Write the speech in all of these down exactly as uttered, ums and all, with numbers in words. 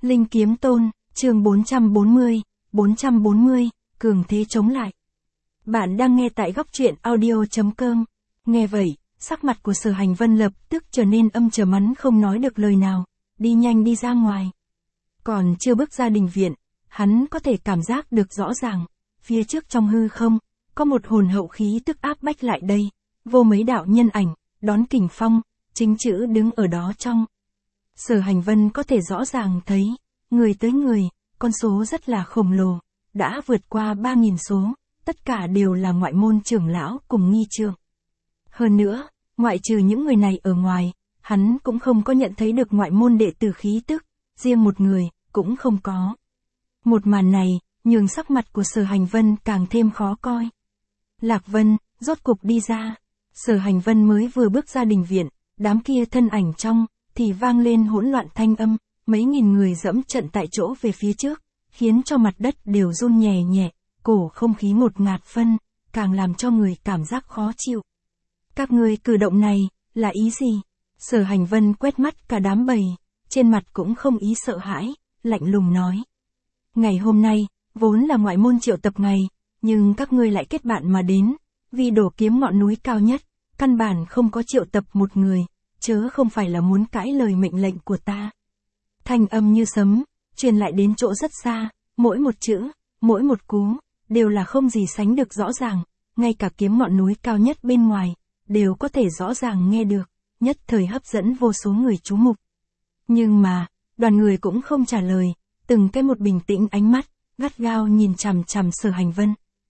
Linh Kiếm Tôn, chương bốn trăm bốn mươi, bốn trăm bốn mươi, cường thế chống lại. Bạn đang nghe tại góc truyện audio.com. Nghe vậy, sắc mặt của Sở Hành Vân lập tức trở nên âm trầm, hắn không nói được lời nào, đi nhanh đi ra ngoài. Còn chưa bước ra đình viện, hắn có thể cảm giác được rõ ràng, phía trước trong hư không, có một hồn hậu khí tức áp bách lại đây, vô mấy đạo nhân ảnh, đón kình phong, chính chữ đứng ở đó trong. Sở Hành Vân có thể rõ ràng thấy, người tới người, con số rất là khổng lồ, đã vượt qua ba nghìn số, tất cả đều là ngoại môn trưởng lão cùng nghi trượng. Hơn nữa, ngoại trừ những người này ở ngoài, hắn cũng không có nhận thấy được ngoại môn đệ tử khí tức, riêng một người, cũng không có. Một màn này, nhường sắc mặt của Sở Hành Vân càng thêm khó coi. Lạc Vân, rốt cục đi ra. Sở Hành Vân mới vừa bước ra đình viện, đám kia thân ảnh trong, thì vang lên hỗn loạn thanh âm, mấy nghìn người dẫm trận tại chỗ về phía trước, khiến cho mặt đất đều run nhẹ nhẹ, cổ không khí ngột ngạt phân, càng làm cho người cảm giác khó chịu. Các ngươi cử động này, là ý gì? Sở Hành Vân quét mắt cả đám bầy, trên mặt cũng không ý sợ hãi, lạnh lùng nói. Ngày hôm nay, vốn là ngoại môn triệu tập ngày, nhưng các ngươi lại kết bạn mà đến, vì đổ kiếm ngọn núi cao nhất, căn bản không có triệu tập một người, chớ không phải là muốn cãi lời mệnh lệnh của ta. Thanh âm như sấm, truyền lại đến chỗ rất xa, mỗi một chữ, mỗi một cú, đều là không gì sánh được rõ ràng, ngay cả kiếm ngọn núi cao nhất bên ngoài, đều có thể rõ ràng nghe được, nhất thời hấp dẫn vô số người chú mục. Nhưng mà, đoàn người cũng không trả lời, từng cái một bình tĩnh ánh mắt, gắt gao nhìn chằm chằm Sở Hành Vân.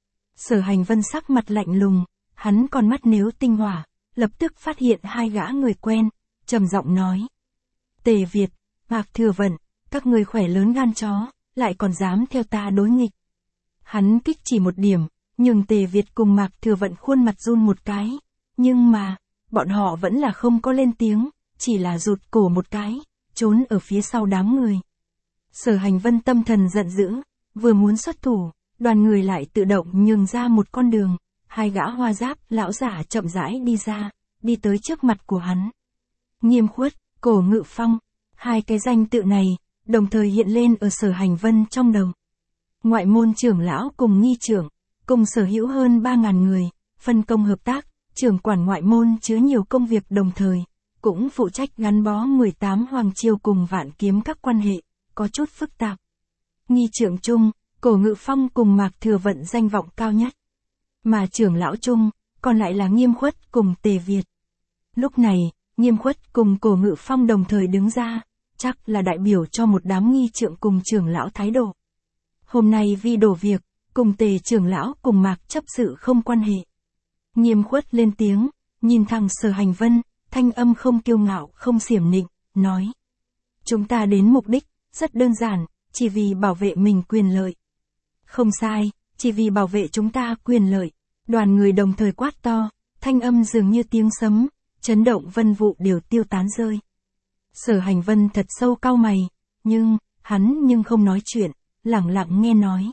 Sở Hành Vân sắc mặt lạnh lùng, hắn con mắt nếu tinh hỏa, lập tức phát hiện hai gã người quen, trầm giọng nói. Tề Việt, Mạc Thừa Vận, các ngươi khỏe lớn gan chó, lại còn dám theo ta đối nghịch. Hắn kích chỉ một điểm, nhưng Tề Việt cùng Mạc Thừa Vận khuôn mặt run một cái, nhưng mà, bọn họ vẫn là không có lên tiếng, chỉ là rụt cổ một cái, trốn ở phía sau đám người. Sở Hành Vân tâm thần giận dữ, vừa muốn xuất thủ, đoàn người lại tự động nhường ra một con đường, hai gã hoa giáp lão giả chậm rãi đi ra, đi tới trước mặt của hắn. Nghiêm Khuất, Cổ Ngự Phong, hai cái danh tự này, đồng thời hiện lên ở Sở Hành Vân trong đầu. Ngoại môn trưởng lão cùng nghi trưởng, cùng sở hữu hơn ba ngàn người, phân công hợp tác, trưởng quản ngoại môn chứa nhiều công việc đồng thời, cũng phụ trách gắn bó mười tám hoàng triều cùng vạn kiếm các quan hệ, có chút phức tạp. Nghi trưởng chung, Cổ Ngự Phong cùng Mạc Thừa Vận danh vọng cao nhất. Mà trưởng lão chung, còn lại là Nghiêm Khuất cùng Tề Việt. Lúc này, Nghiêm Khuất cùng Cổ Ngự Phong đồng thời đứng ra, chắc là đại biểu cho một đám nghi trượng cùng trưởng lão thái độ. Hôm nay vì đổ việc, cùng Tề trưởng lão cùng Mạc chấp sự không quan hệ. Nghiêm Khuất lên tiếng, nhìn thẳng Sở Hành Vân, thanh âm không kiêu ngạo không xiểm nịnh, nói. Chúng ta đến mục đích, rất đơn giản, chỉ vì bảo vệ mình quyền lợi. Không sai, chỉ vì bảo vệ chúng ta quyền lợi. Đoàn người đồng thời quát to, thanh âm dường như tiếng sấm, chấn động vân vụ đều tiêu tán rơi. Sở Hành Vân thật sâu cau mày, nhưng, hắn nhưng không nói chuyện, lẳng lặng nghe nói.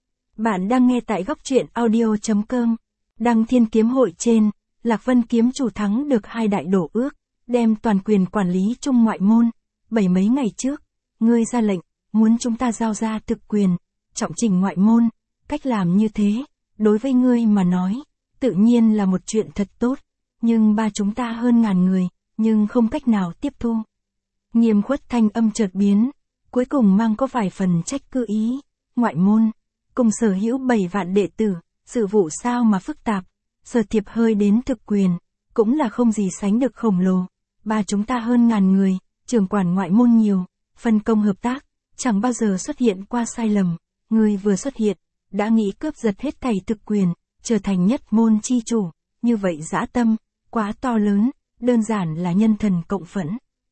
Bạn đang nghe tại góc truyện audio.com. Đăng Thiên Kiếm Hội trên, Lạc Vân kiếm chủ thắng được hai đại đổ ước, đem toàn quyền quản lý chung ngoại môn. Bảy mấy ngày trước, ngươi ra lệnh, muốn chúng ta giao ra thực quyền, trọng chỉnh ngoại môn, cách làm như thế, đối với ngươi mà nói, tự nhiên là một chuyện thật tốt, nhưng ba chúng ta hơn ngàn người, nhưng không cách nào tiếp thu. Nghiêm Khuất thanh âm chợt biến, cuối cùng mang có vài phần trách cứ ý, ngoại môn, cùng sở hữu bảy vạn đệ tử, sự vụ sao mà phức tạp, sở thiệp hơi đến thực quyền, cũng là không gì sánh được khổng lồ, ba chúng ta hơn ngàn người, trưởng quản ngoại môn nhiều, phân công hợp tác, chẳng bao giờ xuất hiện qua sai lầm, người vừa xuất hiện, đã nghĩ cướp giật hết thảy thực quyền, trở thành nhất môn chi chủ, như vậy dã tâm, quá to lớn, đơn giản là nhân thần cộng phẫn.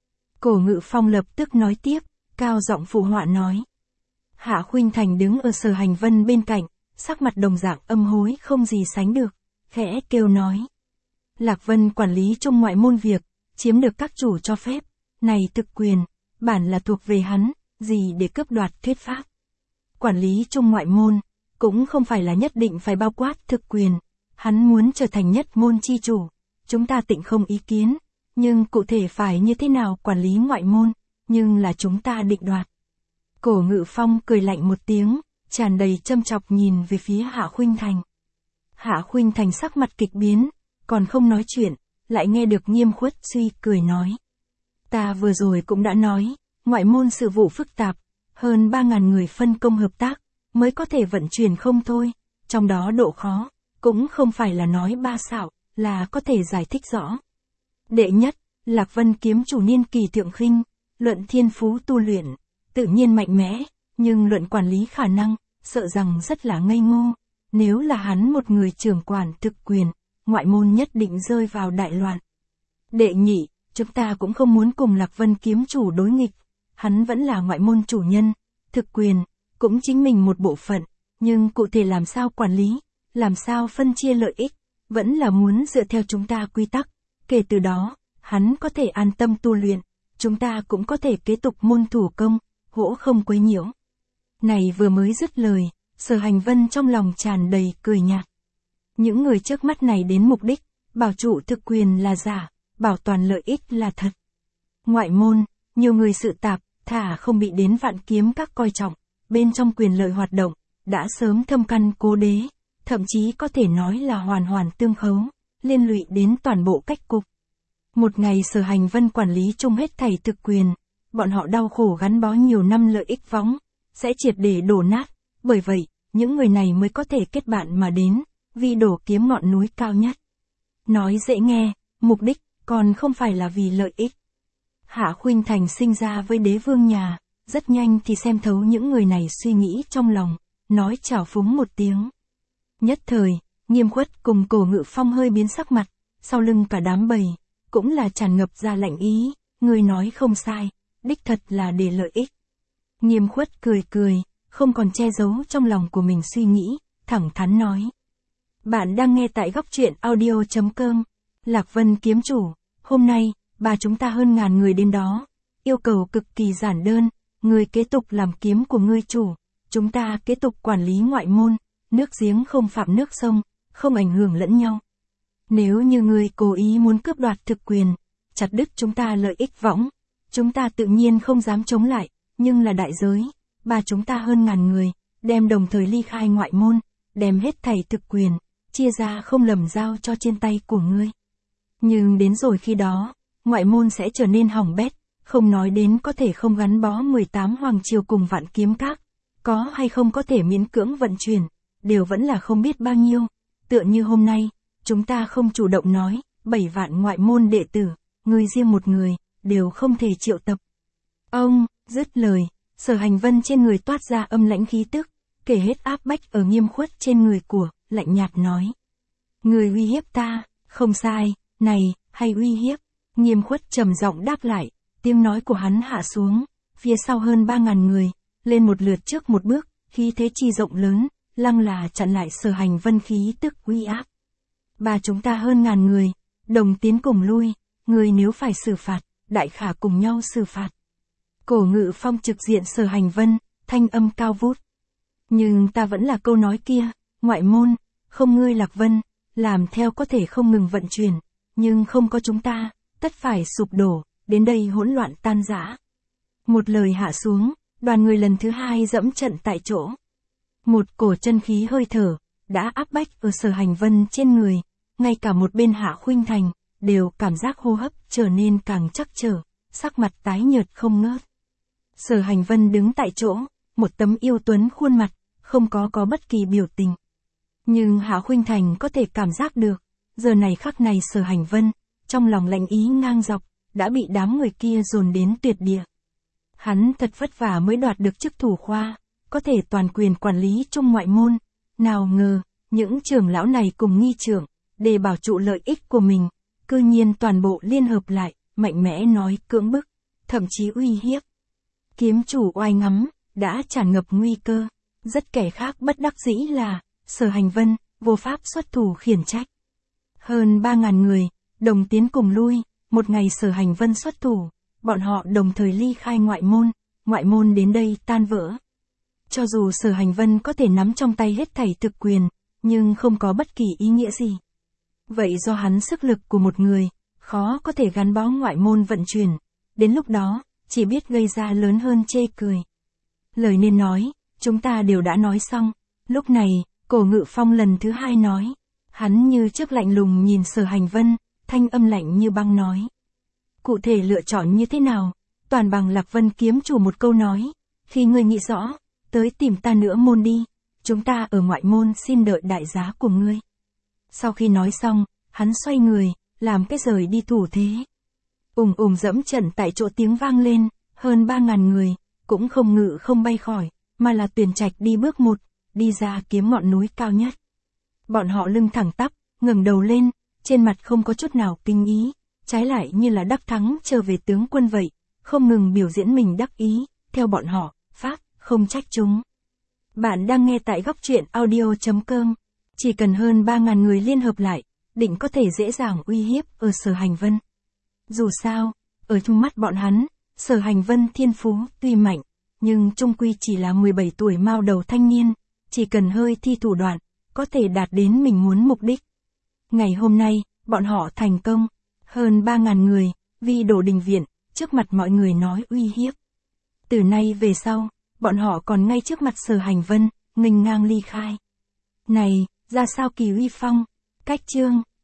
Cổ Ngự Phong lập tức nói tiếp, cao giọng phụ họa nói. Hạ Khuynh Thành đứng ở Sở Hành Vân bên cạnh, sắc mặt đồng dạng âm hối không gì sánh được, khẽ kêu nói. Lạc Vân quản lý chung ngoại môn việc, chiếm được các chủ cho phép, này thực quyền, bản là thuộc về hắn, gì để cướp đoạt thuyết pháp. Quản lý chung ngoại môn, cũng không phải là nhất định phải bao quát thực quyền, hắn muốn trở thành nhất môn chi chủ, chúng ta tịnh không ý kiến, nhưng cụ thể phải như thế nào quản lý ngoại môn, nhưng là chúng ta định đoạt. Cổ Ngự Phong cười lạnh một tiếng, tràn đầy châm chọc nhìn về phía Hạ Khuynh Thành. Hạ Khuynh Thành sắc mặt kịch biến, còn không nói chuyện, lại nghe được Nghiêm Khuất Suy cười nói. Ta vừa rồi cũng đã nói, ngoại môn sự vụ phức tạp, hơn ba ngàn người phân công hợp tác, mới có thể vận chuyển không thôi, trong đó độ khó, cũng không phải là nói ba xạo, là có thể giải thích rõ. Đệ nhất, Lạc Vân kiếm chủ niên kỳ thượng khinh, luận thiên phú tu luyện, tự nhiên mạnh mẽ, nhưng luận quản lý khả năng, sợ rằng rất là ngây ngô. Nếu là hắn một người trưởng quản thực quyền, ngoại môn nhất định rơi vào đại loạn. Đệ nhị, chúng ta cũng không muốn cùng Lạc Vân kiếm chủ đối nghịch, hắn vẫn là ngoại môn chủ nhân, thực quyền, cũng chính mình một bộ phận, nhưng cụ thể làm sao quản lý, làm sao phân chia lợi ích, vẫn là muốn dựa theo chúng ta quy tắc, kể từ đó, hắn có thể an tâm tu luyện, chúng ta cũng có thể kế tục môn thủ công, hỗ không quấy nhiễu. Này vừa mới dứt lời, Sở Hành Vân trong lòng tràn đầy cười nhạt. Những người trước mắt này đến mục đích, bảo trụ thực quyền là giả, bảo toàn lợi ích là thật. Ngoại môn, nhiều người sự tạp, thả không bị đến Vạn Kiếm Các coi trọng, bên trong quyền lợi hoạt động, đã sớm thâm căn cố đế, thậm chí có thể nói là hoàn hoàn tương khấu, liên lụy đến toàn bộ cách cục. Một ngày Sở Hành Vân quản lý chung hết thảy thực quyền, bọn họ đau khổ gắn bó nhiều năm lợi ích võng, sẽ triệt để đổ nát, bởi vậy, những người này mới có thể kết bạn mà đến, vì đổ kiếm ngọn núi cao nhất. Nói dễ nghe, mục đích, còn không phải là vì lợi ích. Hạ Khuynh Thành sinh ra với đế vương nhà, rất nhanh thì xem thấu những người này suy nghĩ trong lòng, nói trào phúng một tiếng. Nhất thời, Nghiêm Khuất cùng Cổ Ngự Phong hơi biến sắc mặt, sau lưng cả đám bầy, cũng là tràn ngập ra lạnh ý, người nói không sai, đích thật là để lợi ích. Nghiêm Khuất cười cười, không còn che giấu trong lòng của mình suy nghĩ, thẳng thắn nói. Bạn đang nghe tại góc truyện audio chấm com, Lạc Vân kiếm chủ, hôm nay, bà chúng ta hơn ngàn người đến đó, yêu cầu cực kỳ giản đơn, người kế tục làm kiếm của ngươi chủ, chúng ta kế tục quản lý ngoại môn, nước giếng không phạm nước sông, không ảnh hưởng lẫn nhau. Nếu như ngươi cố ý muốn cướp đoạt thực quyền, chặt đứt chúng ta lợi ích võng, chúng ta tự nhiên không dám chống lại, nhưng là đại giới, bà chúng ta hơn ngàn người, đem đồng thời ly khai ngoại môn, đem hết thảy thực quyền, chia ra không lầm giao cho trên tay của ngươi. Nhưng đến rồi khi đó, ngoại môn sẽ trở nên hỏng bét, không nói đến có thể không gắn bó mười tám hoàng triều cùng Vạn Kiếm Các, có hay không có thể miễn cưỡng vận chuyển, đều vẫn là không biết bao nhiêu. Tựa như hôm nay, chúng ta không chủ động nói, bảy vạn ngoại môn đệ tử, người riêng một người, đều không thể triệu tập. Ông, dứt lời, Sở Hành Vân trên người toát ra âm lãnh khí tức, kể hết áp bách ở Nghiêm Khuất trên người của, lạnh nhạt nói. Người uy hiếp ta, không sai, này, hay uy hiếp. Nghiêm Khuất trầm giọng đáp lại, tiếng nói của hắn hạ xuống, phía sau hơn ba ngàn người, lên một lượt trước một bước, khí thế chi rộng lớn, lăng là chặn lại Sở Hành Vân khí tức uy áp. Bà chúng ta hơn ngàn người, đồng tiến cùng lui, người nếu phải xử phạt, đại khả cùng nhau xử phạt. Cổ Ngự Phong trực diện Sở Hành Vân, thanh âm cao vút. Nhưng ta vẫn là câu nói kia, ngoại môn, không ngươi Lạc Vân, làm theo có thể không ngừng vận chuyển, nhưng không có chúng ta, tất phải sụp đổ, đến đây hỗn loạn tan rã. Một lời hạ xuống, đoàn người lần thứ hai dẫm trận tại chỗ. Một cổ chân khí hơi thở, đã áp bách ở Sở Hành Vân trên người, ngay cả một bên Hạ Khuynh Thành, đều cảm giác hô hấp trở nên càng chắc trở, sắc mặt tái nhợt không ngớt. Sở Hành Vân đứng tại chỗ, một tấm yêu tuấn khuôn mặt, không có có bất kỳ biểu tình. Nhưng Hạ Khuynh Thành có thể cảm giác được, giờ này khắc này Sở Hành Vân, trong lòng lạnh ý ngang dọc, đã bị đám người kia dồn đến tuyệt địa. Hắn thật vất vả mới đoạt được chức thủ khoa, có thể toàn quyền quản lý chung ngoại môn, nào ngờ, những trưởng lão này cùng nghi trưởng, để bảo trụ lợi ích của mình, cư nhiên toàn bộ liên hợp lại, mạnh mẽ nói cưỡng bức, thậm chí uy hiếp. Kiếm chủ oai ngắm, đã tràn ngập nguy cơ, rất kẻ khác bất đắc dĩ là, Sở Hành Vân, vô pháp xuất thủ khiển trách. Hơn ba ngàn người, đồng tiến cùng lui, một ngày Sở Hành Vân xuất thủ, bọn họ đồng thời ly khai ngoại môn, ngoại môn đến đây tan vỡ. Cho dù Sở Hành Vân có thể nắm trong tay hết thảy thực quyền, nhưng không có bất kỳ ý nghĩa gì. Vậy do hắn sức lực của một người, khó có thể gắn bó ngoại môn vận chuyển, đến lúc đó, chỉ biết gây ra lớn hơn chê cười. lời nên nói, chúng ta đều đã nói xong. Lúc này, Cổ Ngự Phong lần thứ hai nói. Hắn như trước lạnh lùng nhìn Sở Hành Vân, thanh âm lạnh như băng nói. Cụ thể lựa chọn như thế nào? Toàn bằng Lạc Vân kiếm chủ một câu nói. Khi ngươi nghĩ rõ, tới tìm ta nữa môn đi. Chúng ta ở ngoại môn xin đợi đại giá của ngươi. Sau khi nói xong, hắn xoay người, làm cái rời đi thủ thế. Ùng ùng dẫm trận tại chỗ tiếng vang lên, hơn ba ngàn người, cũng không ngự không bay khỏi, mà là Tuyền Trạch đi bước một, đi ra kiếm ngọn núi cao nhất. Bọn họ lưng thẳng tắp, ngẩng đầu lên, trên mặt không có chút nào kinh ý, trái lại như là đắc thắng trở về tướng quân vậy, không ngừng biểu diễn mình đắc ý, theo bọn họ, pháp, không trách chúng. Bạn đang nghe tại góc truyện audio chấm com, chỉ cần hơn ba ngàn người liên hợp lại, định có thể dễ dàng uy hiếp ở Sở Hành Vân. Dù sao, ở trong mắt bọn hắn, Sở Hành Vân thiên phú tuy mạnh, nhưng trung quy chỉ là mười bảy tuổi mao đầu thanh niên, chỉ cần hơi thi thủ đoạn, có thể đạt đến mình muốn mục đích. Ngày hôm nay, bọn họ thành công, hơn ba ngàn người, vì đổ đình viện, trước mặt mọi người nói uy hiếp. Từ nay về sau, bọn họ còn ngay trước mặt Sở Hành Vân, nghênh ngang ly khai. Này, ra sao kỳ uy phong, cách chương.